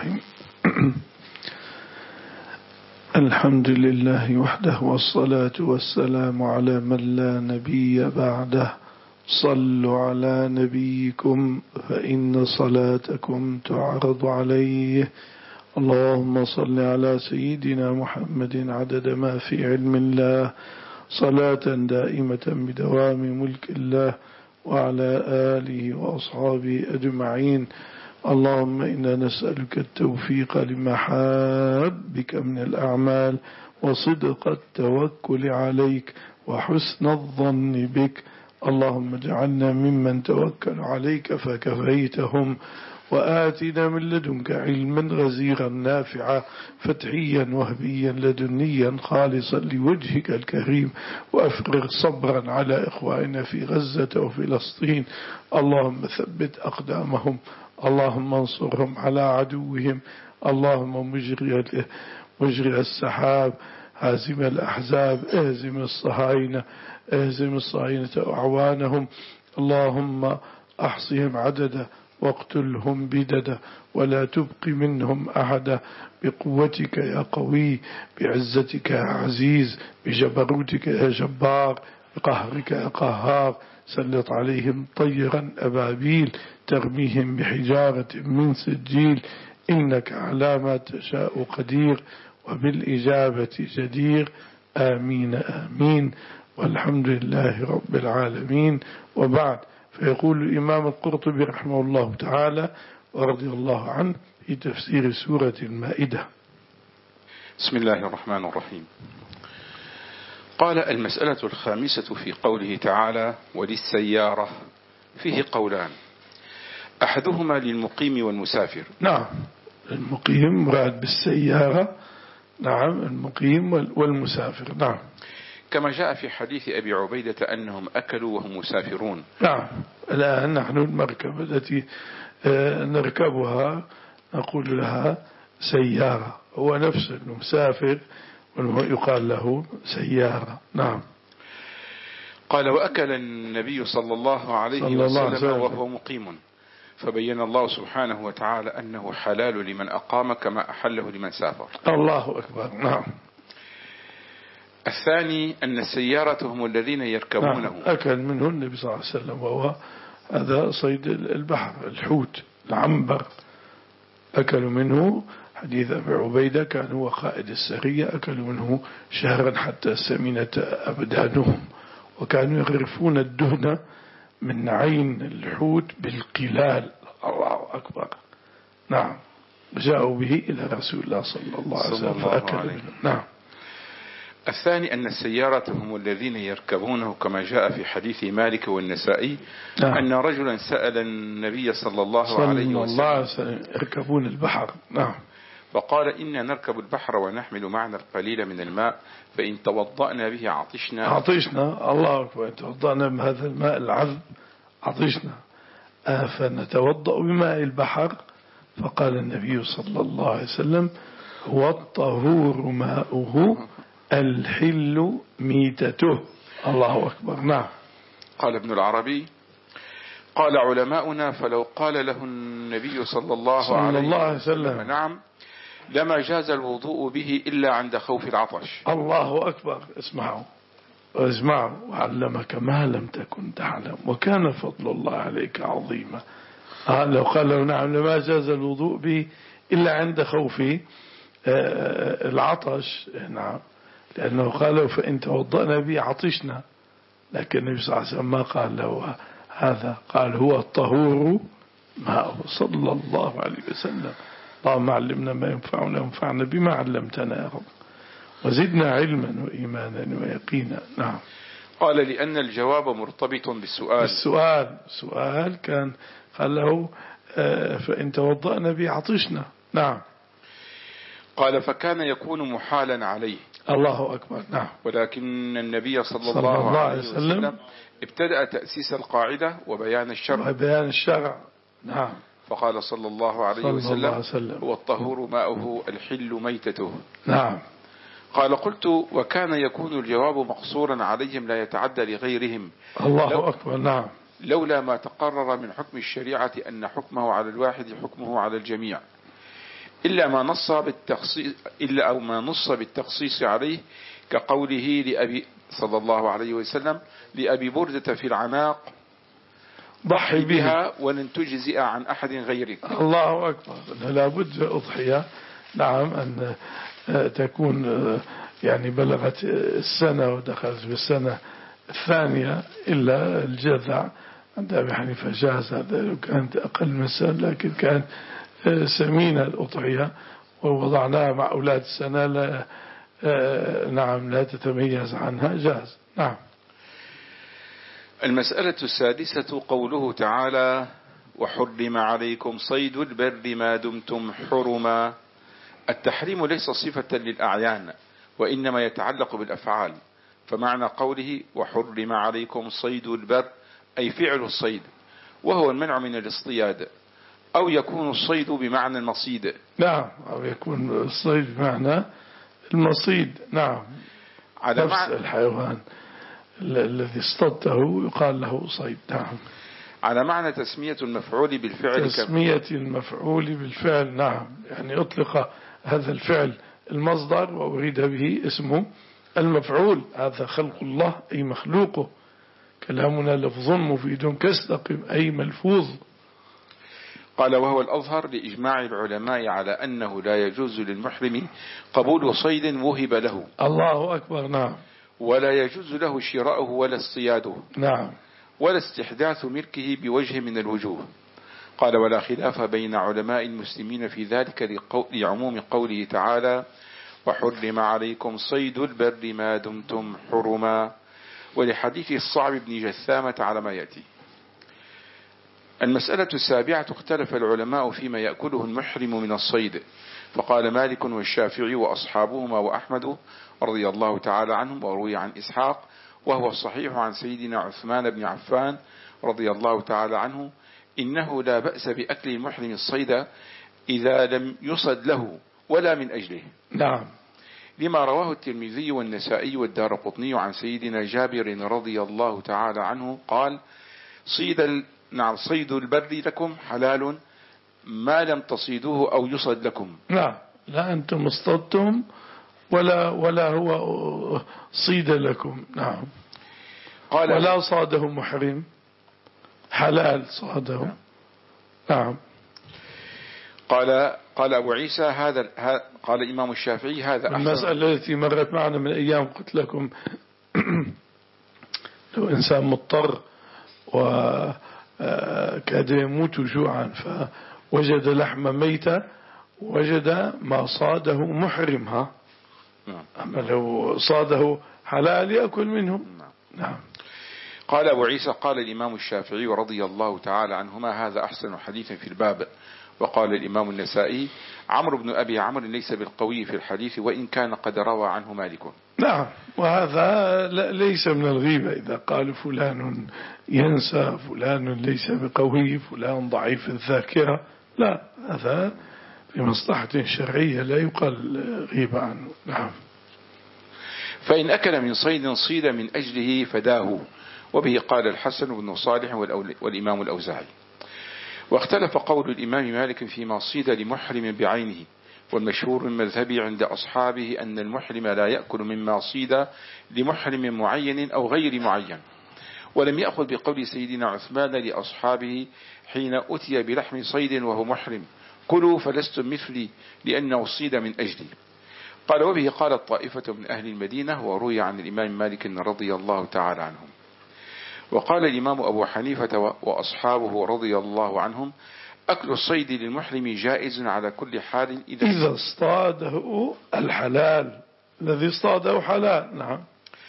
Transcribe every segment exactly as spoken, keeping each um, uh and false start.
الحمد لله وحده والصلاة والسلام على من لا نبي بعده. صلوا على نبيكم فإن صلاتكم تعرض عليه. اللهم صل على سيدنا محمد عدد ما في علم الله صلاة دائمة بدوام ملك الله وعلى آله وأصحابه أجمعين. اللهم إنا نسألك التوفيق لمحابك من الأعمال وصدق التوكل عليك وحسن الظن بك. اللهم اجعلنا ممن توكل عليك فكفيتهم، وآتنا من لدنك علما غزيرا نافعا فتحيا وهبيا لدنيا خالصا لوجهك الكريم، وأفرغ صبرا على إخواننا في غزة وفلسطين. اللهم ثبت أقدامهم، اللهم انصرهم على عدوهم. اللهم مجري مجري السحاب هازم الأحزاب اهزم الصهاينة اهزم الصهاينة وأعوانهم. اللهم أحصهم عددا واقتلهم بددا ولا تبق منهم أحدا بقوتك يا قوي، بعزتك يا عزيز، بجبروتك يا جبار، بقهرك يا قهار. سلط عليهم طيرا أبابيل ترميهم بحجارة من سجيل. إنك على ما تشاء قدير وبالإجابة جدير. آمين آمين والحمد لله رب العالمين. وبعد، فيقول الإمام القرطبي رحمه الله تعالى ورضي الله عنه في تفسير سورة المائدة: بسم الله الرحمن الرحيم. قال: المسألة الخامسة في قوله تعالى: وللسيارة، فيه قولان، أحدهما للمقيم والمسافر. نعم، المقيم مراد بالسيارة، نعم، المقيم والمسافر، نعم، كما جاء في حديث أبي عبيدة أنهم أكلوا وهم مسافرون. نعم. الآن نحن المركبة التي نركبها نقول لها سيارة، هو نفس المسافر ويقال له سيارة. نعم. قال: وأكل النبي صلى الله عليه صلى وسلم الله عليه وهو مقيم، فبين الله سبحانه وتعالى أنه حلال لمن أقام كما أحله لمن سافر. الله أكبر. نعم. الثاني أن السيارة هم الذين يركبونه. نعم. أكل منه النبي صلى الله عليه وسلم، وهو هذا صيد البحر، الحوت، العنبر، أكلوا منه. حديث أبي عبيدة كان هو قائد السرية، أكلوا منه شهرا حتى سمنت أبدانهم، وكانوا يغرفون الدهن من عين الحوت بالقلال. الله أكبر. نعم. جاءوا به إلى رسول الله صلى الله عليه وسلم فأكلوا منه. نعم. الثاني أن السيارة هم الذين يركبونه، كما جاء في حديث مالك والنسائي. نعم. أن رجلا سأل النبي صلى الله صلى عليه وسلم الله عليه وسلم يركبون البحر. نعم. فقال: إنا نركب البحر ونحمل معنا القليل من الماء، فإن توضأنا به عطشنا عطشنا. الله أكبر. إن توضأنا بهذا الماء العذب عطشنا، فنتوضأ بماء البحر. فقال النبي صلى الله عليه وسلم: هو الطهور ماؤه الحل ميتته. الله أكبر. نعم. قال ابن العربي: قال علماؤنا: فلو قال له النبي صلى الله, صلى عليه, الله عليه وسلم نعم لما جاز الوضوء به إلا عند خوف العطش. الله أكبر. اسمعوا اسمعوا وعلمك ما لم تكن تعلم وكان فضل الله عليك عظيما. آه لو قال له نعم لما جاز الوضوء به إلا عند خوف آه العطش، نعم، لأنه قال فإن توضأنا به عطشنا، لكن النبي صلى الله عليه وسلم ما قال له هذا، قال هو الطهور ماءه صلى الله عليه وسلم. اللهم علمنا ما ينفعنا وانفعنا بما علمتنا يا رب، وزدنا علما وإيمانا ويقينا. نعم. قال: لأن الجواب مرتبط بالسؤال. السؤال سؤال كان قال له فإن توضأنا به عطشنا. نعم. قال: فكان يكون محالا عليه. الله أكبر. نعم. ولكن النبي صلى, صلى الله, الله عليه وسلم, وسلم ابتدأ تأسيس القاعدة وبيان الشرع وبيان الشرع. نعم. فقال صلى الله عليه صلى وسلم, الله عليه وسلم: هو الطهور ماؤه الحل ميتته. نعم. قال: قلت: وكان يكون الجواب مقصورا عليهم لا يتعدى لغيرهم. الله أكبر. نعم. لولا ما تقرر من حكم الشريعة أن حكمه على الواحد حكمه على الجميع، إلا ما نص بالتخصيص إلا أو ما نص بالتخصيص عليه، كقوله لأبي صلى الله عليه وسلم لأبي بردة في العناق: ضحي بها ولن تجزئ عن أحد غيرك. الله أكبر. لا بد أضحية، نعم، أن تكون يعني بلغت السنة ودخلت بالسنة الثانية، إلا الجذع عند أبي حنيفة جاز هذا لو كانت أقل من السنة، لكن كان سمينة الأضحية ووضعناها مع أولاد السنة لا نعم لا تتميز عنها، جاز. نعم. المسألة السادسة قوله تعالى: وحرم عليكم صيد البر ما دمتم حرما. التحريم ليس صفة للأعيان، وإنما يتعلق بالأفعال، فمعنى قوله وحرم عليكم صيد البر أي فعل الصيد، وهو المنع من الاصطياد، أو يكون الصيد بمعنى المصيد. نعم، أو يكون الصيد بمعنى المصيد. نعم، على نفس معنى الحيوان الذي اصطدته يقال له صيد. نعم، على معنى تسمية المفعول بالفعل، تسمية المفعول بالفعل. نعم، يعني أطلق هذا الفعل المصدر وأريد به اسمه المفعول، هذا خلق الله أي مخلوقه. كلامنا لفظ مفيد كاستقم أي ملفوظ. قال: وهو الأظهر لإجماع العلماء على أنه لا يجوز للمحرم قبول صيد وهب له. الله أكبر. نعم. ولا يجوز له شراؤه ولا اصطياده. نعم. ولا استحداث ملكه بوجه من الوجوه. قال: ولا خلاف بين علماء المسلمين في ذلك لعموم قوله تعالى: وحرم عليكم صيد البر ما دمتم حرما، ولحديث الصعب بن جثامة على ما يأتي. المسألة السابعة اختلف العلماء فيما يأكله المحرم من الصيد، فقال مالك والشافعي وأصحابهما وأحمد رضي الله تعالى عنهم، وروي عن إسحاق وهو الصحيح عن سيدنا عثمان بن عفان رضي الله تعالى عنه: إنه لا بأس بأكل المحرم الصيد إذا لم يصد له ولا من أجله. نعم. لما رواه الترمذي والنسائي والدارقطني عن سيدنا جابر رضي الله تعالى عنه قال: صيد نعم صيد البر لكم حلال ما لم تصيدوه أو يصد لكم. نعم، لا أنتم اصطدتم ولا ولا هو صيد لكم. نعم. قال: ولا صاده محرم، حلال صاده. نعم. قال قال أبو عيسى هذا قال الإمام الشافعي هذا أحسن. المسألة التي مرت معنا من أيام قلت لكم لو إنسان مضطر وكاد يموت جوعا فوجد لحم ميتة وجد ما صاده محرمها، أما لو صاده حلال يأكل منه. نعم. قال أبو عيسى قال الإمام الشافعي رضي الله تعالى عنهما هذا أحسن حديث في الباب. وقال الإمام النسائي عمرو بن أبي عمرو ليس بالقوي في الحديث وإن كان قد روى عنه مالك. نعم، وهذا ليس من الغيبة إذا قال فلان ينسى، فلان ليس بقوي، فلان ضعيف الذاكرة، لا، هذا في مصلحة شرعية لا يقال غيبة عنه. نعم. فإن أكل من صيد صيد من أجله فداه، وبه قال الحسن بن صالح والإمام الأوزاعي. واختلف قول الإمام مالك فيما صيد لمحرم بعينه، والمشهور من مذهبه عند أصحابه أن المحرم لا يأكل مما صيد لمحرم معين أو غير معين، ولم يأخذ بقول سيدنا عثمان لأصحابه حين أتي بلحم صيد وهو محرم: كلوا فلستم مثلي لأنه صيد من أجلي. قال: وبه قالت طائفة من أهل المدينة، وروي عن الإمام مالك رضي الله تعالى عنهم. وقال الإمام أبو حنيفة وأصحابه رضي الله عنهم: أكل الصيد للمحرم جائز على كل حال إذا, إذا اصطاده الحلال، الذي اصطاده حلال. نعم.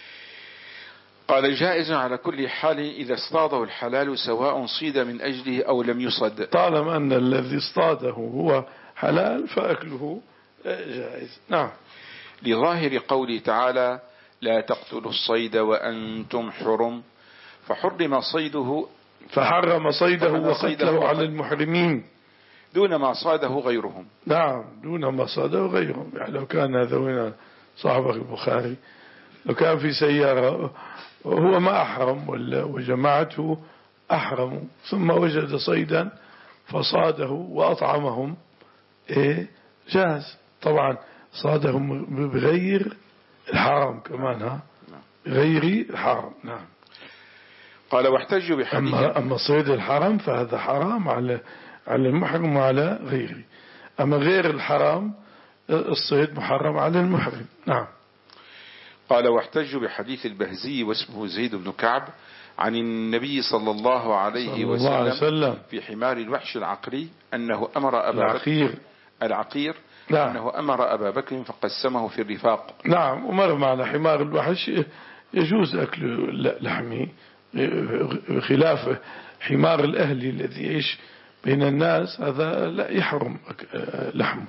قال: جائز على كل حال إذا اصطاده الحلال سواء صيد من أجله أو لم يصد، طالما أن الذي اصطاده هو حلال فأكله جائز. نعم. لظاهر قوله تعالى: لا تقتلوا الصيد وأنتم حرم، فحرم صيده فحرم صيده وقتله على المحرمين دون ما صاده غيرهم. نعم، دون ما صاده غيرهم. يعني لو كان هذا هنا صاحب البخاري لو كان في سيارة وهو ما أحرم وجماعته أحرموا ثم وجد صيدا فصاده وأطعمهم، إيه جاز طبعا صادهم بغير الحرام كمان، ها غير الحرام. نعم. قال واحتجوا بحديث أما, أما صيد الحرام فهذا حرام على على المحرم وعلى غيره، أما غير الحرام الصيد محرم على المحرم. نعم. قال واحتجوا بحديث البهزي واسمه زيد بن كعب عن النبي صلى الله عليه صلى الله عليه وسلم في حمار الوحش العقري أنه أمر أبا العقير بكر العقير نعم. أنه أمر أبا بكر فقسمه في الرفاق. نعم. ومر معنا حمار الوحش يجوز أكل لحمه خلاف حمار الأهلي الذي يعيش بين الناس، هذا لا يحرم لحمه.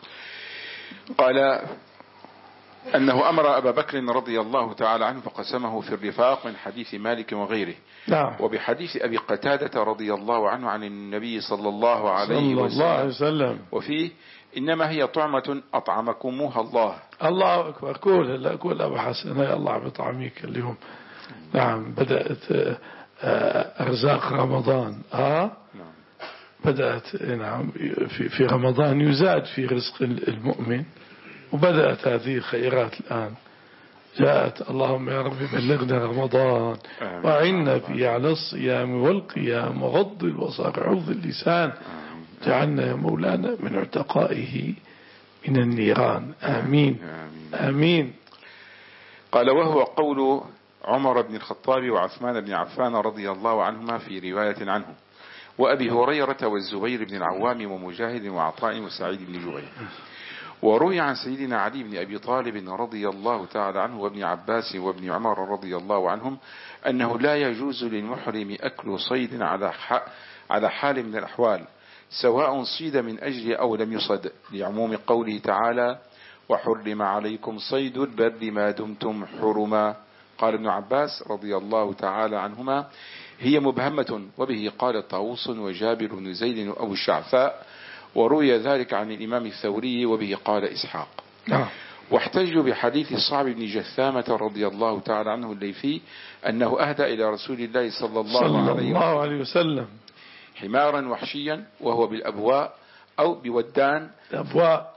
قال أنه أمر أبا بكر رضي الله تعالى عنه فقسمه في الرفاق من حديث مالك وغيره. نعم. وبحديث أبي قتادة رضي الله عنه عن النبي صلى الله عليه صلى وسلم, الله عليه وسلم وفيه إنما هي طعمة أطعمكموها الله. الله أكبر. قول لا قول أبو حسن يا الله بطعميك اليوم. نعم. بدأت أرزاق رمضان آه نعم. بدأت نعم في في رمضان يزاد في رزق المؤمن، وبدأت هذه الخيرات الآن جاءت. اللهم يا رب بلغنا رمضان وعنا فيه على الصيام والقيام وغض البصر وعوض اللسان، جعلنا يا مولانا من عتقائه من النيران. آمين آمين. قال وهو قول عمر بن الخطاب وعثمان بن عفان رضي الله عنهما في رواية عنه، وأبي هريرة والزبير بن العوام ومجاهد وعطاء وسعيد بن جبير. وروي عن سيدنا علي بن أبي طالب رضي الله تعالى عنه وابن عباس وابن عمر رضي الله عنهم أنه لا يجوز للمحرم أكل صيد على على حال من الأحوال، سواء صيد من أجل أو لم يصد، لعموم قوله تعالى وحرم عليكم صيد البر ما دمتم حرما. قال ابن عباس رضي الله تعالى عنهما هي مبهمة، وبه قال طاووس وجابر بن زيد أو الشعفاء، وروي ذلك عن الإمام الثوري وبه قال إسحاق. واحتجوا بحديث صعب بن جثامة رضي الله تعالى عنه الليثي أنه أهدى إلى رسول الله صلى الله, صلى عليه, الله عليه وسلم حمارا وحشيا وهو بالأبواء أو بودان. الأبواء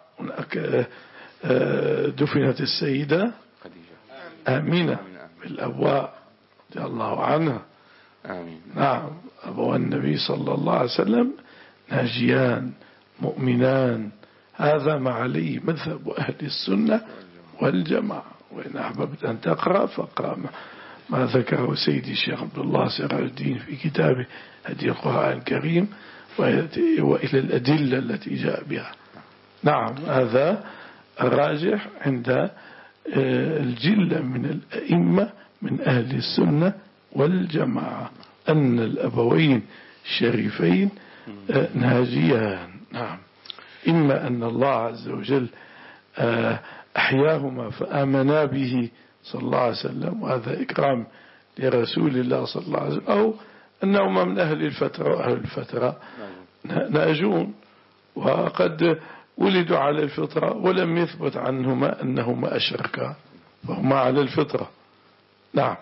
دفنت السيدة آمينة بالأبواء رضي الله عنها. آمين. نعم. أبوى النبي صلى الله عليه وسلم ناجيان مؤمنان، هذا ما عليه مذهب أهل السنة والجماعة. وإن أحببت أن تقرأ فاقرأ ما ذكره سيدي الشيخ عبد الله سراج الدين في كتابه هدي القرآن الكريم وإلى الأدلة التي جاء بها. نعم. هذا الراجح عند الجلة من الأئمة من أهل السنة والجماعة أن الأبوين الشريفين ناجيان. نعم. إما أن الله عز وجل أحياهما فآمنا به صلى الله عليه وسلم، وهذا إكرام لرسول الله صلى الله عليه وسلم، أو أنهما من أهل الفترة، وأهل الفترة ناجون، وقد ولدوا على الفطرة ولم يثبت عنهما أنهما أشركا، فهما على الفطرة. نعم.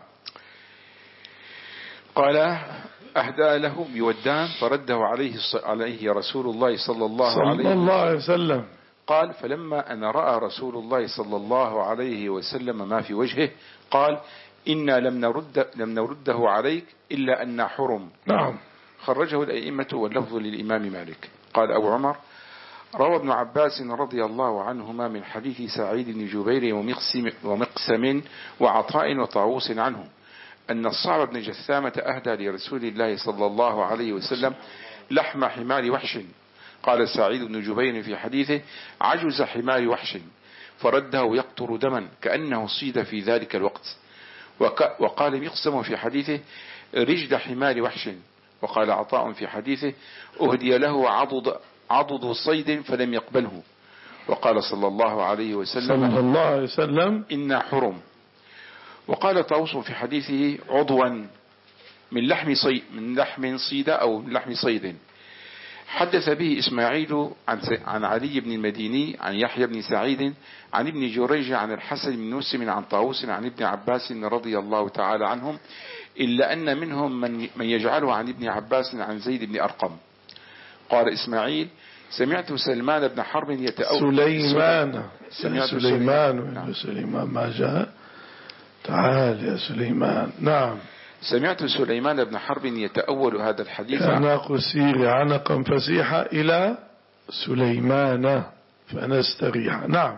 قال أهدى له بودان فرده عليه عليه رسول الله صلى الله, صلى الله عليه وسلم. قال فلما أن رأى رسول الله صلى الله عليه وسلم ما في وجهه قال إنا لم نرد لم نرده عليك إلا أن حرم. نعم. خرجه الأئمة واللفظ للإمام مالك. قال أبو عمر روى ابن عباس رضي الله عنهما من حديث سعيد بن جبير ومقسم, ومقسم وعطاء وطاووس عنه أن الصعب بن جثامة أهدى لرسول الله صلى الله عليه وسلم لحم حمار وحش. قال سعيد بن جبير في حديثه عجز حمار وحش فرده يقطر دما كأنه صيد في ذلك الوقت. وقال مقسم في حديثه رجل حمار وحش. وقال عطاء في حديثه أهدي له عضد, عضد صيد فلم يقبله. وقال صلى الله عليه وسلم صلى الله عليه وسلم إنا حرم. وقال طاووس في حديثه عضوا من لحم صيد من لحم صيد أو من لحم صيد. حدث به إسماعيل عن عن علي بن المديني عن يحيى بن سعيد عن ابن جريج عن الحسن بن مسلم عن طاووس عن ابن عباس رضي الله تعالى عنهم، إلا أن منهم من من يجعله عن ابن عباس عن زيد بن أرقم. قال إسماعيل سمعت سلمان بن حرب يتأول سليمان سمعت سليمان نعم. سليمان ما جاء. تعال يا سليمان. نعم. سمعت سليمان بن حرب يتأول هذا الحديث. عنق السير عنقا فسيحا إلى سليمان فنستريح. نعم.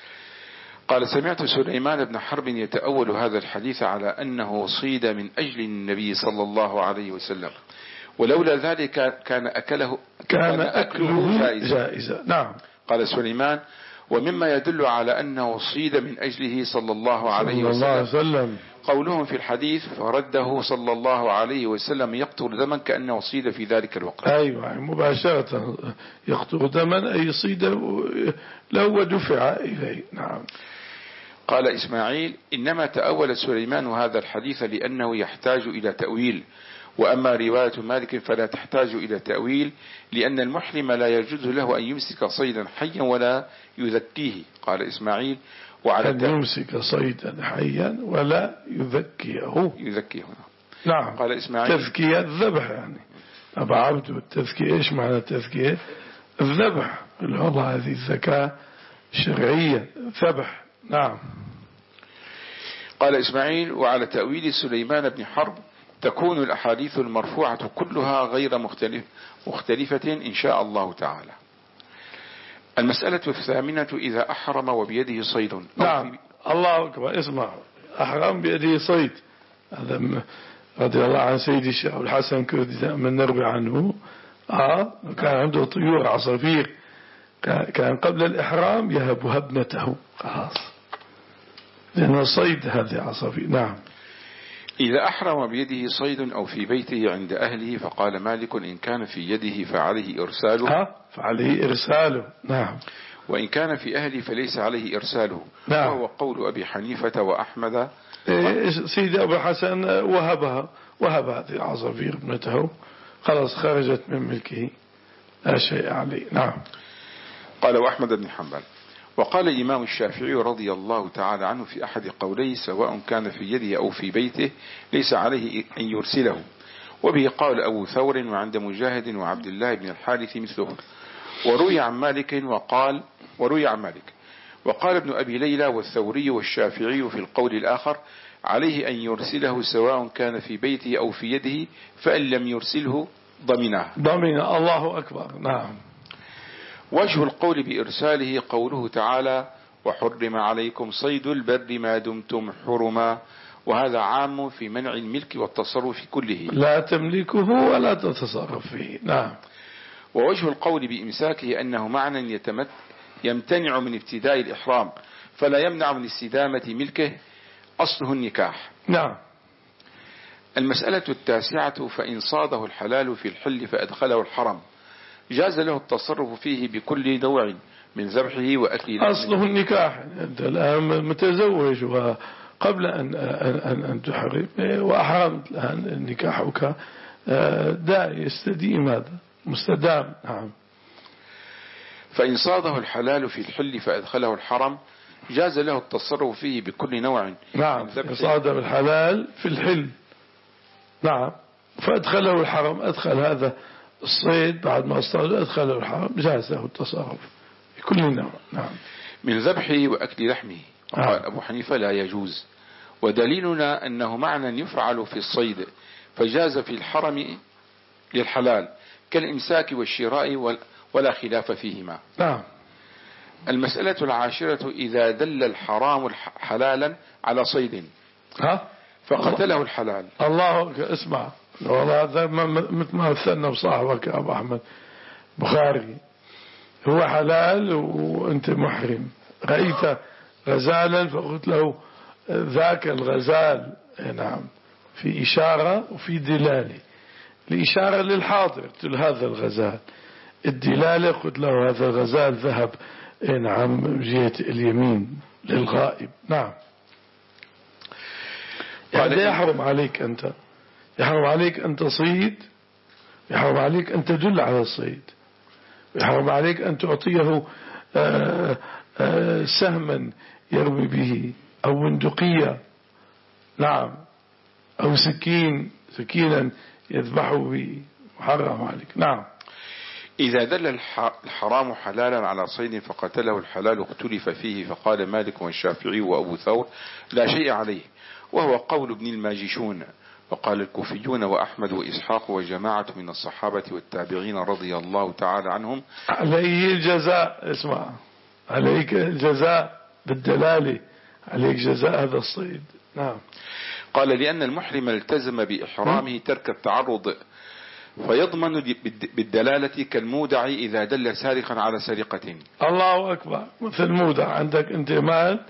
قال سمعت سليمان بن حرب يتأول هذا الحديث على أنه صيد من أجل النبي صلى الله عليه وسلم، ولولا ذلك كان أكله كان أكله جائزا, جائزا. نعم. قال سليمان: ومما يدل على أنه صيد من أجله صلى الله عليه صلى الله وسلم, وسلم قولهم في الحديث: فرده صلى الله عليه وسلم يقطر دما كأنه صيد في ذلك الوقت. أيوة مباشرة يقطر دما أي صيد لو ودفع إليه. نعم. قال إسماعيل: إنما تأول سليمان هذا الحديث لأنه يحتاج إلى تأويل، وأما رواية مالك فلا تحتاج إلى تأويل، لأن المحرم لا يجوز له أن يمسك صيدا حيا ولا يذكيه. قال إسماعيل: وعلى أن يمسك صيدا حيا ولا يذكيه. يذكيه. نعم. قال إسماعيل: تذكية الذبح، يعني أبا عبد التذكية. إيش معنى التذكية؟ الذبح، اللي هو هذه الزكاة الشرعية، ذبح. نعم. قال إسماعيل: وعلى تأويل سليمان بن حرب تكون الأحاديث المرفوعة كلها غير مختلف مختلفة إن شاء الله تعالى. المسألة الثامنة: إذا أحرم وبيده صيد. نعم. الله أكبر. اسمع، أحرم بيده صيد، هذا رضي الله عن سيدي الشيخ الحسن كردي دائما نروي عنه. آه كان عنده طيور عصافير، كان قبل الإحرام يهب هبنته خلاص، لأنه صيد هذه عصافير. نعم. إذا أحرم بيده صيد أو في بيته عند أهله، فقال مالك: إن كان في يده فعليه إرساله. ها فعليه إرساله. نعم. وإن كان في أهله فليس عليه إرساله. نعم. وهو قول أبي حنيفة وأحمد. سيدي أبو الحسن وهبها، وهب هذه العصافير ابنته، خلاص خرجت من ملكه، لا شيء عليه. نعم. قال وأحمد بن حنبل. وقال الإمام الشافعي رضي الله تعالى عنه في أحد قوليه: سواء كان في يده أو في بيته ليس عليه أن يرسله. وبه قال أبو ثور وعند مجاهد وعبد الله بن الحارث مثله. وروي عن مالك وقال وروي عن مالك وقال ابن أبي ليلى والثوري والشافعي في القول الآخر: عليه أن يرسله سواء كان في بيته أو في يده، فإن لم يرسله ضمنه. ضمن. الله أكبر. نعم. وجه القول بإرساله قوله تعالى: وحرم عليكم صيد البر ما دمتم حرما، وهذا عام في منع الملك والتصرف كله، لا تملكه ولا تتصرف فيه. نعم. ووجه القول بإمساكه أنه معنى يتمت يمتنع من ابتداء الإحرام، فلا يمنع من استدامة ملكه، أصله النكاح. نعم. المسألة التاسعة: فإن صاده الحلال في الحل فأدخله الحرم، جاز له التصرف فيه بكل نوع من ذبحه وأكله. أصله النكاح. أنت الآن متزوج وقبل أن, أن, أن تحرم وأحرمت، الآن نكاحك دا يستديم، هذا مستدام. نعم. فإن صاده الحلال في الحل فأدخله الحرم، جاز له التصرف فيه بكل نوع. نعم. صاده الحلال في الحل. نعم. فأدخله الحرم، أدخل هذا الصيد بعد ما اصطاده، أدخله الحرم، جاز له التصرف بكل نوع. نعم. من ذبحه وأكل لحمه. قال أبو حنيفة: لا يجوز. ودليلنا أنه معنى يفعل في الصيد، فجاز في الحرم للحلال كالإمساك والشراء ولا خلاف فيهما. نعم. المسألة العاشرة: إذا دل الحرام حلالا على صيد ها فقتله الحلال. الله اسمع، والله هذا مثل ما مثلنا بصاحبك يا أبو أحمد بخاري، هو حلال وأنت محرم، رأيت غزالا فقلت له ذاك الغزال. نعم. في إشارة وفي دلالة. الإشارة للحاضر قلت له هذا الغزال، الدلالة قلت له هذا الغزال ذهب. نعم. جهة اليمين للغائب. نعم. يعني يحرم عليك أنت، يحرم عليك أن تصيد، يحرم عليك أن تدل على الصيد، يحرم عليك أن تعطيه آآ آآ سهما يرمي به، أو بندقية. نعم. أو سكين سكينا يذبحه به، محرم عليك. نعم. إذا دل الحرام حلالا على صيد فقتله الحلال اختلف فيه، فقال مالك والشافعي وأبو ثور لا شيء عليه، وهو قول ابن الماجشون. وقال الكوفيون وأحمد وإسحاق وجماعة من الصحابة والتابعين رضي الله تعالى عنهم عليه الجزاء. اسمع، عليك الجزاء بالدلالة، عليك جزاء هذا الصيد. نعم. قال لأن المحرم التزم بإحرامه ترك التعرض، فيضمن بالدلالة كالمودع إذا دل سارقا على سرقة. الله أكبر. مثل مودع، عندك انت مال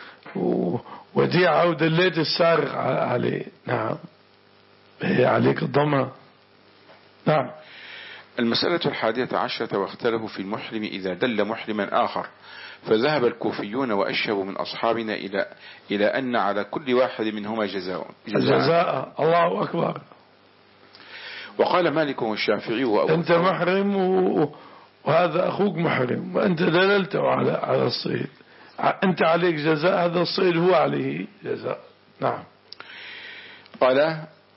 وديعة ودليت السارق عليه. نعم، هي عليك الضمان. نعم. المسألة الحادية عشرة واختلفوا في المحرم إذا دل محرما آخر، فذهب الكوفيون وأشهبوا من أصحابنا إلى إلى أن على كل واحد منهما جزاء جزاء, جزاء. الله أكبر. وقال مالك والشافعي وأبو أنت محرم و... وهذا أخوك محرم، وأنت دللته على على الصيد، أنت عليك جزاء هذا الصيد، هو عليه جزاء. نعم. قال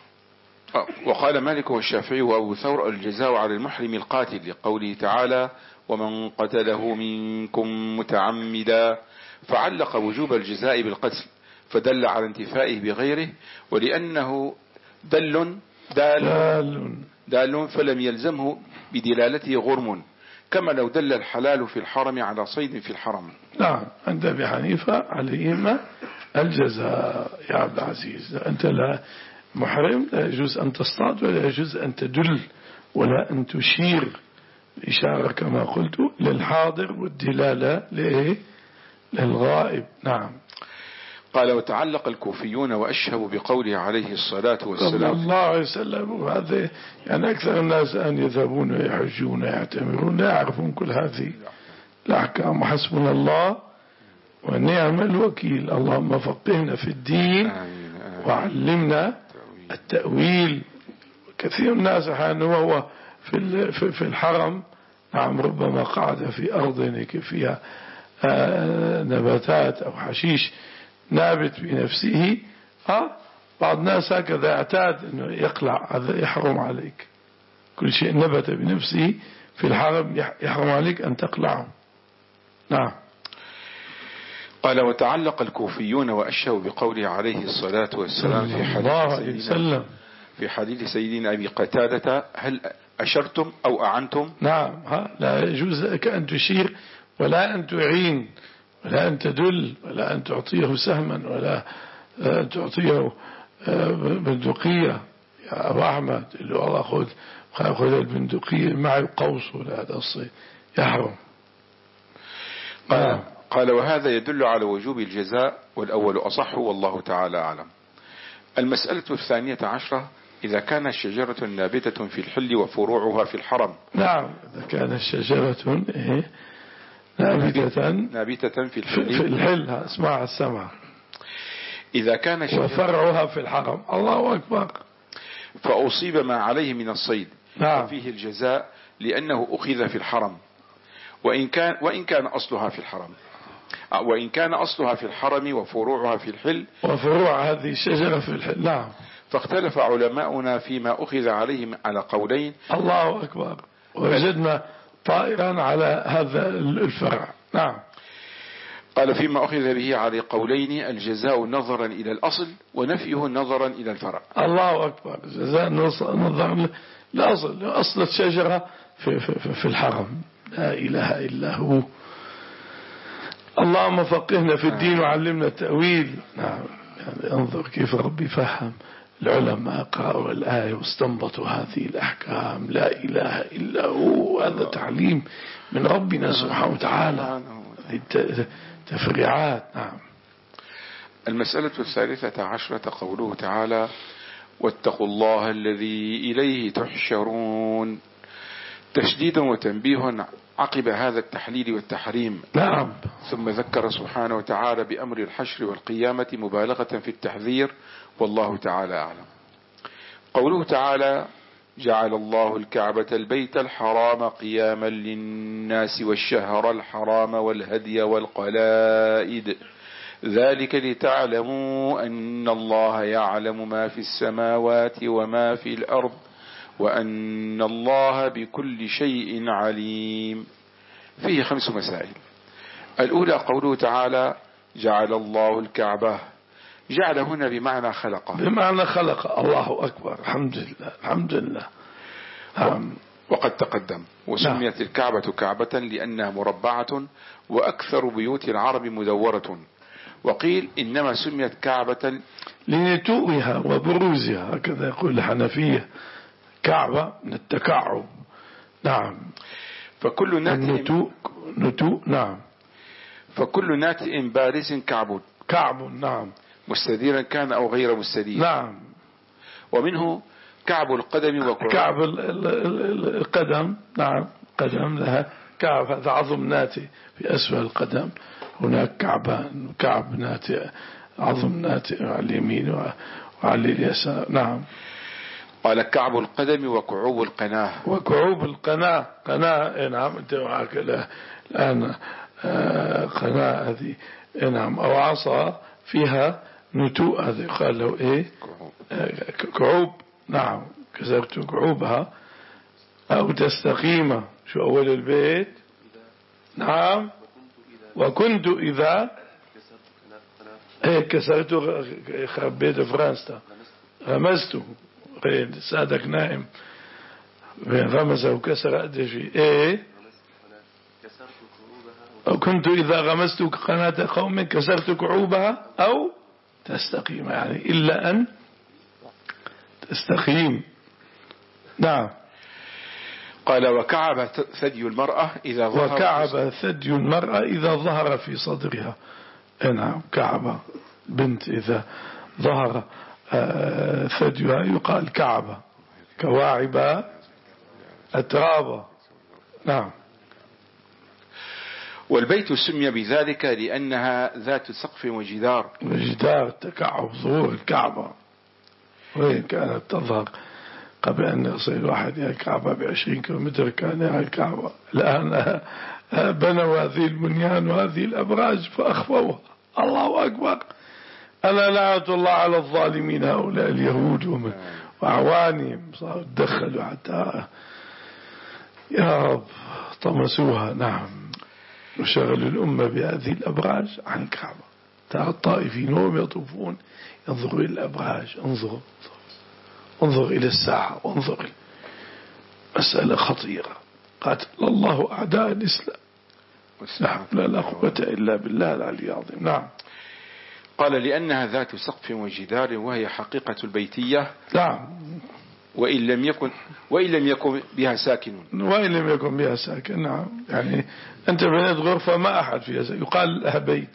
وقال مالك والشافعي وأبو ثور الجزاء على المحرم القاتل، لقوله تعالى ومن قتله منكم متعمدا، فعلق وجوب الجزاء بالقتل فدل على انتفائه بغيره، ولأنه دل دال, دال فلم يلزمه بدلالته غرم، كما لو دل الحلال في الحرم على صيد في الحرم. نعم. عند أبي حنيفة عليهما الجزاء يا عبد العزيز. أنت لا محرم، لا يجوز أن تصطاد ولا يجوز أن تدل ولا أن تشير إشارة كما قلت للحاضر، والدلالة للغائب. نعم. قال وتعلق الكوفيون وأشهبوا بقوله عليه الصلاة والسلام صلى الله عليه وسلم. وهذا يعني أكثر الناس أن يذهبون ويحجون ويعتمرون لا يعرفون كل هذه الأحكام. حسبنا الله ونعم الوكيل. اللهم فقهنا في الدين وعلمنا التأويل. كثير الناس حين وهو في في الحرم، نعم، ربما قعد في أرض فيها نباتات أو حشيش نابت بنفسه، ها بعض الناس هكذا اعتاد انه يقلع، هذا يحرم عليك. كل شيء نبت بنفسه في الحرم يحرم عليك ان تقلعه. نعم. قال وتعلق الكوفيون وأشهوا بقوله عليه الصلاة والسلام في حديث سيدنا, في حديث سيدنا أبي قتادة هل أشرتم أو أعنتم؟ نعم. ها لا يجوز لك أن تشير ولا أن تعين ولا أن تدل ولا أن تعطيه سهما ولا أن تعطيه بندقية. يا أبو أحمد اللي والله خذ خذ البندقية معي القوس ولا هذا الصيد يحرم. قال, قال وهذا يدل على وجوب الجزاء، والأول أصح والله تعالى أعلم. المسألة الثانية عشرة إذا كانت شجرة نابتة في الحل وفروعها في الحرم. نعم. إذا كانت شجرة إيه نابتة نابتة في الحل في الحل اسمع السمع إذا كان وفرعها في الحرم. الله أكبر. فأصيب ما عليه من الصيد، نعم، فيه الجزاء لأنه أخذ في الحرم، وإن كان وإن كان أصلها في الحرم وإن كان أصلها في الحرم وفروعها في الحل. وفروع هذه الشجرة في الحل. نعم. فاختلف علماؤنا فيما أخذ عليه على قولين. الله أكبر. وجدنا طائرا على هذا الفرع. نعم. قال فيما أخذ به على قولين الجزاء نظرا إلى الأصل ونفيه نظرا إلى الفرع. الله أكبر. الجزاء نظرا للأصل، أصل الشجرة في, في, في الحرم. لا إله إلا هو. اللهم فقهنا في الدين وعلمنا التأويل. نعم. يعني انظر كيف ربي فهم العلماء قرأوا الآية واستنبطوا هذه الأحكام. لا إله إلا هو. هذا تعليم من ربنا سبحانه وتعالى، تفريعات. نعم. المسألة الثالثة عشرة قوله تعالى واتقوا الله الذي إليه تحشرون، تشديد وتنبيه عقب هذا التحليل والتحريم. نعم. ثم ذكر سبحانه وتعالى بأمر الحشر والقيامة مبالغة في التحذير، والله تعالى أعلم. قوله تعالى جعل الله الكعبة البيت الحرام قياما للناس والشهر الحرام والهدي والقلائد ذلك لتعلموا أن الله يعلم ما في السماوات وما في الأرض وأن الله بكل شيء عليم. فيه خمس مسائل. الأولى قوله تعالى جعل الله الكعبة، جعل هنا بمعنى خلقه، بمعنى خلق. الله أكبر، الحمد لله الحمد لله. نعم. وقد تقدم وسميت نعم. الكعبة كعبة لأنها مربعة وأكثر بيوت العرب مدورة، وقيل إنما سميت كعبة لنتوئها وبروزها، هكذا يقول الحنفية، كعبة من التكعب. نعم. فكل ناتئ النتوء نتوء. نعم. فكل ناتئ بارز كعب كعب. نعم. مستديرا كان أو غير مستدير. نعم. ومنه كعب القدم وكعب كعب القدم. نعم. قدم لها كعب، هذا عظم ناتئ في أسفل القدم. هناك كعبان، كعب ناتئ، عظم ناتئ على اليمين وعلى اليسار. نعم. قال كعب القدم وكعوب القناة. وكعوب القناة. قناة. نعم. انت معك الآن قناة هذه. نعم. أو عصا فيها نتوء، هذه قال له ايه كعوب. نعم. كسرت كعوبها أو تستقيم. شو أول البيت؟ نعم. وكنت إذا ايه كسرت بيت فرنسا غمزته. سادك نائم بين غمز وكسر أدشي ايه. أو كنت إذا غمزت قناة قوم كسرت كعوبها أو تستقيم، يعني إلا أن تستقيم. نعم. قال وكعب ثدي المرأة إذا ظهر وكعب ثدي المرأة إذا ظهر في صدرها. نعم. كعبة بنت إذا ظهر ثديها يقال كعبة. كواعب أترابا. نعم. والبيت سمي بذلك لأنها ذات سقف وجدار. وجدار تكعب ظهور الكعبة، وين كانت تظهر قبل أن يصل الواحد إلى الكعبة بعشرين كيلومتر كان إلى الكعبة. الآن بنوا هذه البنيان وهذه الأبراج فأخفوها. الله أكبر. ألا لعنة الله على الظالمين هؤلاء اليهود وأعوانهم، صاروا تدخلوا حتى يا رب طمسوها. نعم. وشغلوا الأمة بهذه الأبراج عن الكعبة. ترى الطائفين وهم يطوفون ينظروا إلى الأبراج. انظروا انظر إلى الساعة وانظر. مسألة خطيرة. قاتل الله أعداء الإسلام. نعم. لا لا قوة إلا بالله العلي العظيم. نعم. قال لأنها ذات سقف وجدار وهي حقيقة البيتية. نعم. وإن لم يكن وإن لم يكن بها ساكن. وإن لم يكن بها ساكن. نعم. يعني أنت بنيت غرفة ما أحد فيها ساكن يقال لها بيت،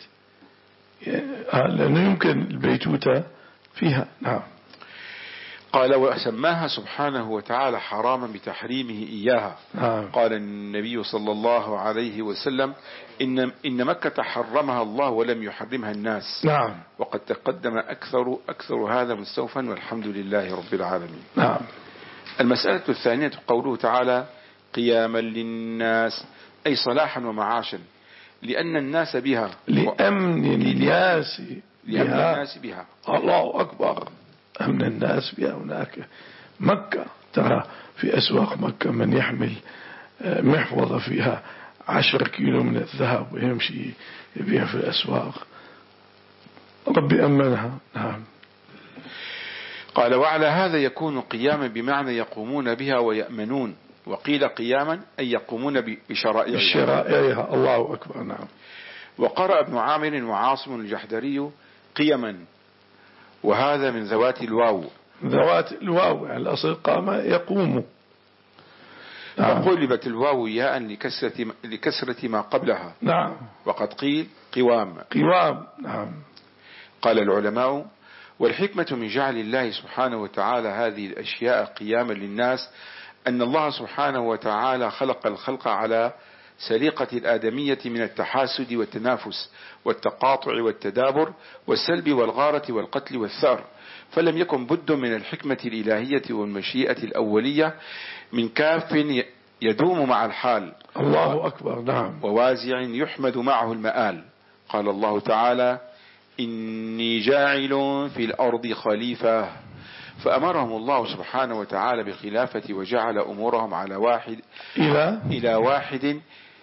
لأنه يمكن البيتوتة فيها. نعم. قال وسماها سبحانه وتعالى حراما بتحريمه إياها. نعم. قال النبي صلى الله عليه وسلم إن, إن مكة حرمها الله ولم يحرمها الناس. نعم. وقد تقدم أكثر أكثر هذا مستوفا والحمد لله رب العالمين. نعم. المسألة الثانية قوله تعالى قياما للناس، أي صلاحا ومعاشا، لأن الناس بها لأمن الناس لأمن بها. الناس بها. الله أكبر. أمن الناس بها. هناك مكة ترى في أسواق مكة من يحمل محفظة فيها عشر كيلو من الذهب ويمشي يبيع في الأسواق. ربي أمنها. نعم. قال وعلى هذا يكون قياما بمعنى يقومون بها ويأمنون، وقيل قياما أي يقومون بشرائعها. بشرائعها. الله أكبر. نعم. وقرأ ابن عامر وعاصم الجحدري قيما، وهذا من ذوات الواو. ذوات الواو يعني الأصل قام يقوم. نعم. وقلبت الواو ياء لكسرة, لكسرة ما قبلها. نعم. وقد قيل قوام. قوام. نعم. قال العلماء والحكمة من جعل الله سبحانه وتعالى هذه الأشياء قياما للناس أن الله سبحانه وتعالى خلق الخلق على سليقة الآدمية من التحاسد والتنافس والتقاطع والتدابر والسلب والغارة والقتل والثأر، فلم يكن بد من الحكمة الإلهية والمشيئة الأولية من كاف يدوم مع الحال. الله أكبر. نعم. ووازع يحمد معه المآل. قال الله تعالى إني جاعل في الأرض خليفة، فأمرهم الله سبحانه وتعالى بالخلافة وجعل أمورهم على واحد إلى, إلى واحد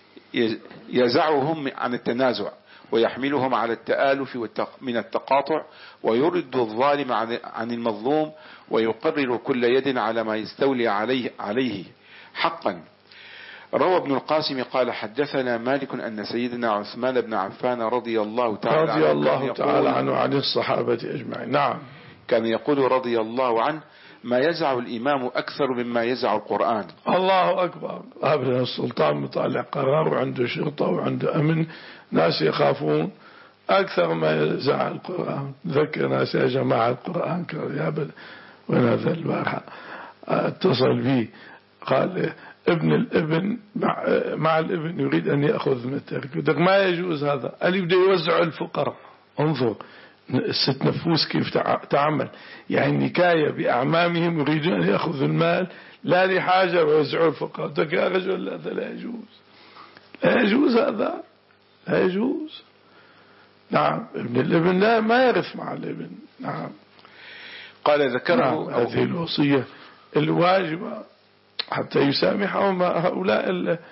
يزعهم عن التنازع ويحملهم على التآلف من التقاطع ويرد الظالم عن المظلوم ويقرر كل يد على ما يستولي عليه, عليه حقا. روى ابن القاسم قال حدثنا مالك أن سيدنا عثمان بن عفان رضي الله تعالى رضي الله تعالى عنه عن الصحابة أجمعين. نعم. كان يقول رضي الله عنه ما يزع الإمام أكثر مما يزع القرآن. الله أكبر. أبدا السلطان مطالع قرار وعنده شرطة وعنده أمن، ناس يخافون أكثر ما يزع القرآن. ذكر ناس يا جماعة القرآن كان يا بل وين هذا البارحة اتصل بي قال ابن الابن مع, مع الابن يريد أن يأخذ من التركة، ما يجوز هذا، قال يبدأ يوزع الفقراء. انظر الست نفوس كيف تعمل، يعني نكاية بأعمامهم يريدون أن يأخذوا المال لا لحاجة ويوزعوا الفقراء. قلت يا رجل هذا لا يجوز، لا يجوز هذا، لا يجوز. نعم ابن الابن لا ما يرث مع الابن. نعم. قال ذكره نعم. هذه الوصية الواجبة حتى يسامحهم هؤلاء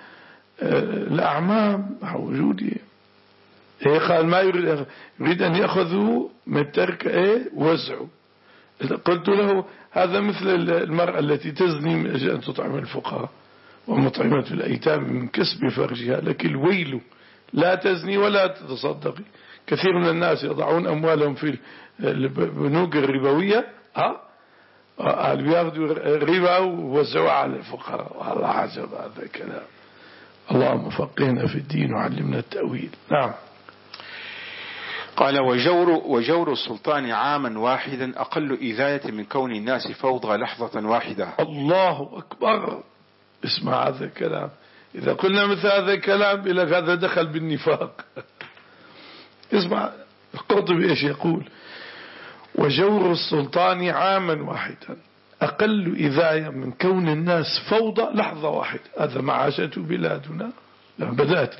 الأعمام مع وجودهم. إيه قال ما يريد, يريد أن يأخذوا من التركة إيه وزعوا. قلت له هذا مثل المرأة التي تزني من أجل أن تطعم الفقراء ومطعمة الأيتام من كسب فرجها، لكن الويل لا تزني ولا تتصدقي. كثير من الناس يضعون أموالهم في البنوك الربوية ها قال بياخذوا الربا ووزعوا على الفقراء. والله عجب هذا الكلام. اللهم فقهنا في الدين وعلمنا التأويل. نعم. قال وجور, وجور السلطان عاما واحدا أقل إذاية من كون الناس فوضى لحظة واحدة. الله أكبر. اسمع هذا الكلام، إذا قلنا مثل هذا الكلام بلا هذا دخل بالنفاق. اسمع القرطبي ايش يقول: وجور السلطان عاما واحدا أقل إذاية من كون الناس فوضى لحظة واحدة. هذا ما عاشته بلادنا لما بدأت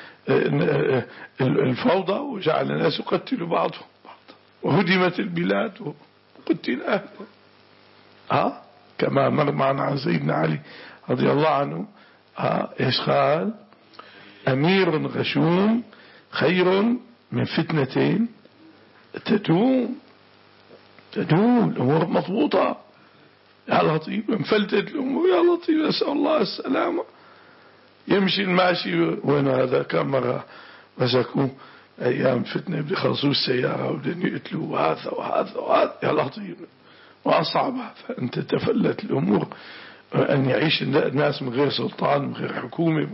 الفوضى وجعل الناس يقتلوا بعضهم بعضا وهدمت البلاد وقتل أهله. ها كما مر معنا عن سيدنا علي رضي الله عنه. ها ايش قال: أمير غشوم خير من فتنتين تدوم. تدوم الأمور مضبوطة. يا لطيف انفلتت الأمور يا لطيف، أسأل الله السلامة. يمشي الماشي وين هذا كم مرة مسكوه أيام فتنة بيخلصوا السيارة وبدن يقتلوا وهذا وهذا وهذا. يا لطيف وأصعب هذا، أنت تفلت الأمور أن يعيش الناس من غير سلطان من غير حكومة.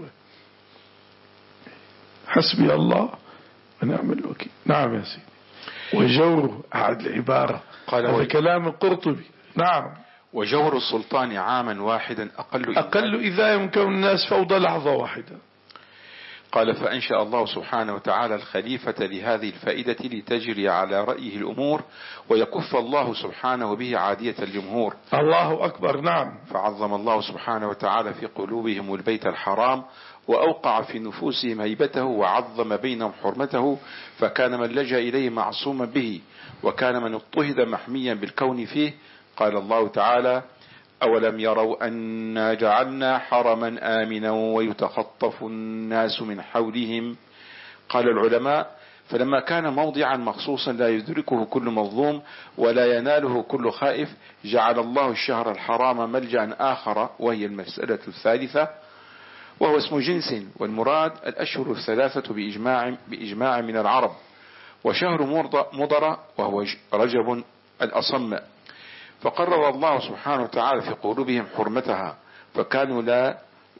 حسبي الله ونعم الوكيل. نعم يا سيدي. وجور أعد العبارة قال هذا كلام القرطبي. نعم. وجور السلطان عاما واحدا أقل أقل إذا يمكن الناس فوضى لحظة واحدة. قال فأنشأ الله سبحانه وتعالى الخليفة لهذه الفائدة لتجري على رأيه الأمور ويكف الله سبحانه به عادية الجمهور. الله أكبر. نعم. فعظم الله سبحانه وتعالى في قلوبهم البيت الحرام وأوقع في نفوسهم هيبته وعظم بينهم حرمته، فكان من لجأ إليه معصوما به وكان من اضطهد محميا بالكون فيه. قال الله تعالى: أولم يروا أنا جعلنا حرما آمنا ويتخطف الناس من حولهم. قال العلماء: فلما كان موضعا مخصوصا لا يدركه كل مظلوم ولا يناله كل خائف جعل الله الشهر الحرام ملجأ آخر، وهي المسألة الثالثة، وهو اسم جنس، والمراد الأشهر الثلاثة بإجماع, بإجماع من العرب، وشهر مضر وهو رجب الأصم. فقرر الله سبحانه وتعالى في قلوبهم حرمتها فكانوا لا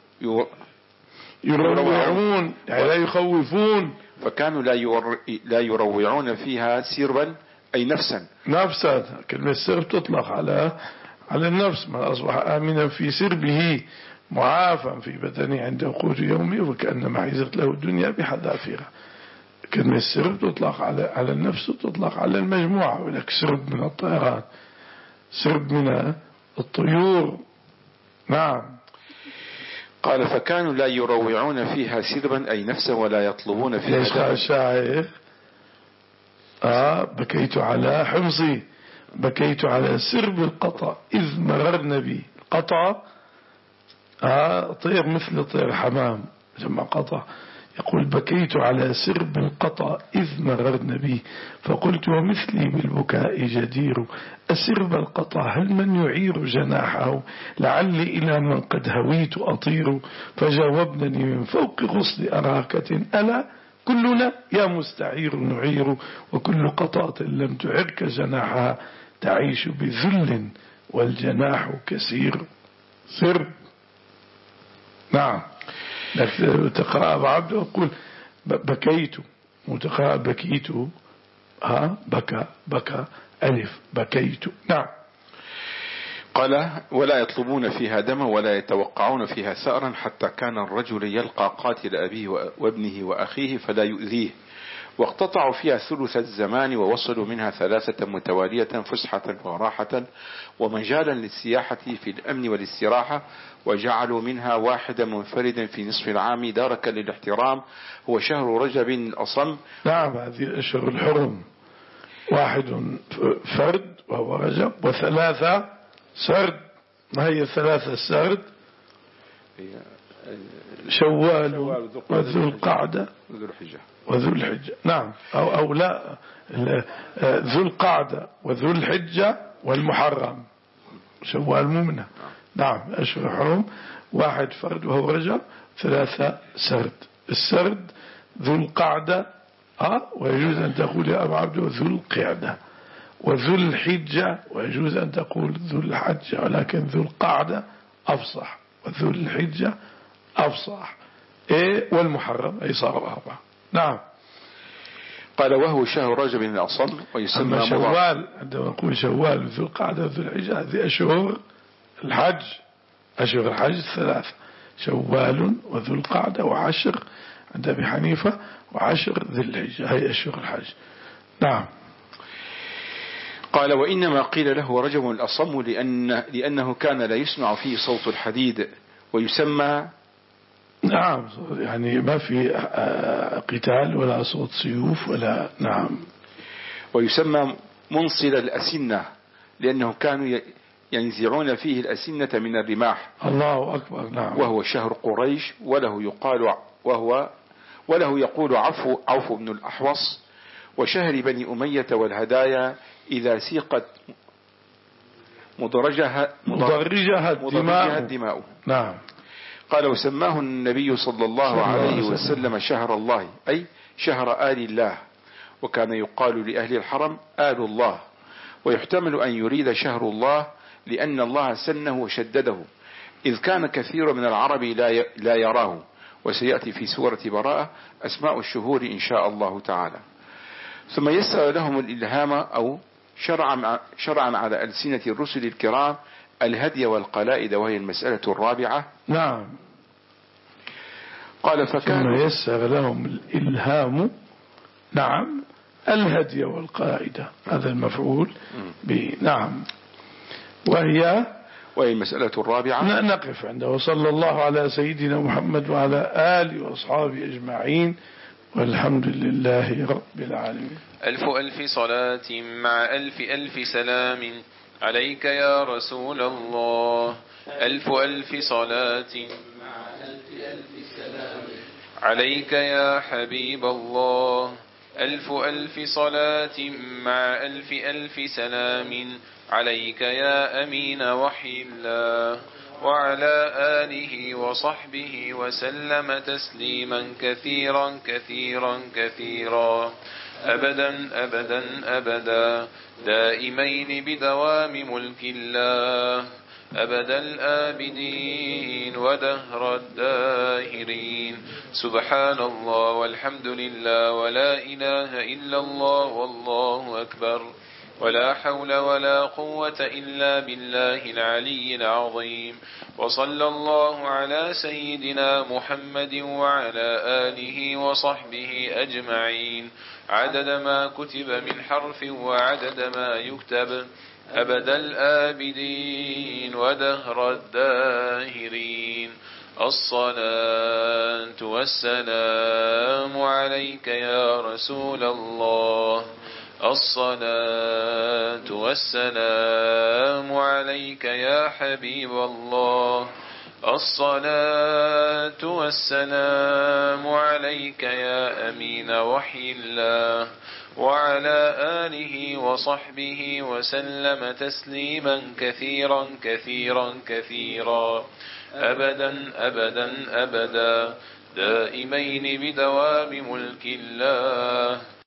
يروعون يعني لا يخوفون، فكانوا لا, يور... لا يروعون فيها سربا أي نفسا. نفسا كلمة سرب تطلق على على النفس، ما أصبح آمنا في سربه معافا في بدنه عند قوت يومه وكأنما عزت له الدنيا بحذافيرها. كلمة السرب تطلق على على النفس وتطلق على المجموعة، ولك سرب من الطيران، سرب من الطيور. نعم. قال فكانوا لا يروعون فيها سربا أي نفسا ولا يطلبون فيها. ليش قال الشاعر: آه بكيت على حمصي بكيت على سرب القطا إذ مررن بي. القطا آه طير مثل طير حمام جمع قطا. يقول بكيت على سرب القطا إذ مررن بي فقلت ومثلي بالبكاء جدير أسرب القطا هل من يعير جناحه لعلي إلى من قد هويت أطير فجاوبنني من فوق غصن أراكة ألا كلنا يا مستعير نعير وكل قطاة لم تعرك جناحها تعيش بذل والجناح كثير. سرب. نعم. تقرأ بعبد وقول بكيت وتقرأ بكيت ها بكى بكى ألف بكيت. نعم. قال ولا يطلبون فيها دما ولا يتوقعون فيها ثأرا حتى كان الرجل يلقى قاتل أبيه وابنه وأخيه فلا يؤذيه واقتطعوا فيها ثلث الزمان ووصلوا منها ثلاثة متوالية فسحة وراحة ومجالا للسياحة في الأمن والاستراحة وجعلوا منها واحدا منفردا في نصف العام داركا للاحترام هو شهر رجب الأصم. نعم هذه الأشهر الحرم واحد فرد وهو رجب وثلاثة سرد. ما هي الثلاثة السرد؟ شوال وذو القعدة وذو الحجة. نعم أو, أو لا ذو القعدة وذو الحجة والمحرم شوال ممنة. نعم أشهر حرم واحد فرد وهو رجب ثلاثة سرد. السرد ذو القعدة أه ويجوز أن تقول يا أبو عبد ذو القعدة وذو الحجة ويجوز أن تقول ذو الحجة ولكن ذو القعدة أفصح وذو الحجة أفصح. إيه والمحرم أي صار أربعة. نعم. قال وهو شهر رجب الأصم ويسمى شوال. عندما نقول شوال وذو القعدة وذو الحجة هذه أشهر الحج. أشهر الحج ثلاثة شوال وذو القعدة وعشر عند أبي حنيفة وعشر ذي الحجة هي أشهر الحج. نعم. قال وإنما قيل له رجب الأصم لأن لأنه كان لا يسمع فيه صوت الحديد ويسمى. نعم يعني ما في قتال ولا صوت سيوف ولا. نعم. ويسمى منصل الأسنة لأنه كانوا ينزعون فيه الأسنة من الرماح. الله أكبر. نعم. وهو شهر قريش وله يقال وهو وله يقول عفو عوف بن الأحوص وشهر بني أمية والهدايا إذا سيقت مدرجها مدرجها الدماء. الدماء. نعم. قال وسماه النبي صلى الله عليه وسلم شهر الله أي شهر آل الله وكان يقال لأهل الحرم آل الله ويحتمل أن يريد شهر الله لأن الله سنه وشدده إذ كان كثير من العرب لا يراه وسيأتي في سورة براءة أسماء الشهور إن شاء الله تعالى. ثم يسر لهم الإلهام أو شرعا, شرعا على ألسنة الرسل الكرام الهدي والقلائد وهي المسألة الرابعة. نعم. قال فكان ثم يسر لهم الإلهام. نعم الهدي والقلائد هذا المفعول به. نعم. وهي وهي المسألة الرابعة. نقف عنده. وصلى الله على سيدنا محمد وعلى آله وأصحابه أجمعين والحمد لله رب العالمين. ألف ألف صلاة مع ألف ألف سلام عليك يا رسول الله. ألف ألف صلاة مع ألف ألف سلام عليك يا حبيب الله. ألف ألف صلاة مع ألف ألف سلام عليك يا أمين وحي الله وعلى آله وصحبه وسلم تسليما كثيرا كثيرا كثيرا أبدا أبدا أبدا دائمين بدوام ملك الله أبد الآبدين ودهر الداهرين. سبحان الله والحمد لله ولا إله إلا الله والله أكبر ولا حول ولا قوة إلا بالله العلي العظيم. وصلى الله على سيدنا محمد وعلى آله وصحبه أجمعين عدد ما كتب من حرف وعدد ما يكتب أبد الآبدين ودهر الداهرين. الصلاة والسلام عليك يا رسول الله. الصلاة والسلام عليك يا حبيب الله. الصلاة والسلام عليك يا أمين وحي الله، وعلى آله وصحبه وسلم تسليما كثيرا كثيرا كثيرا أبدا أبدا أبدا دائمين بدوام ملك الله.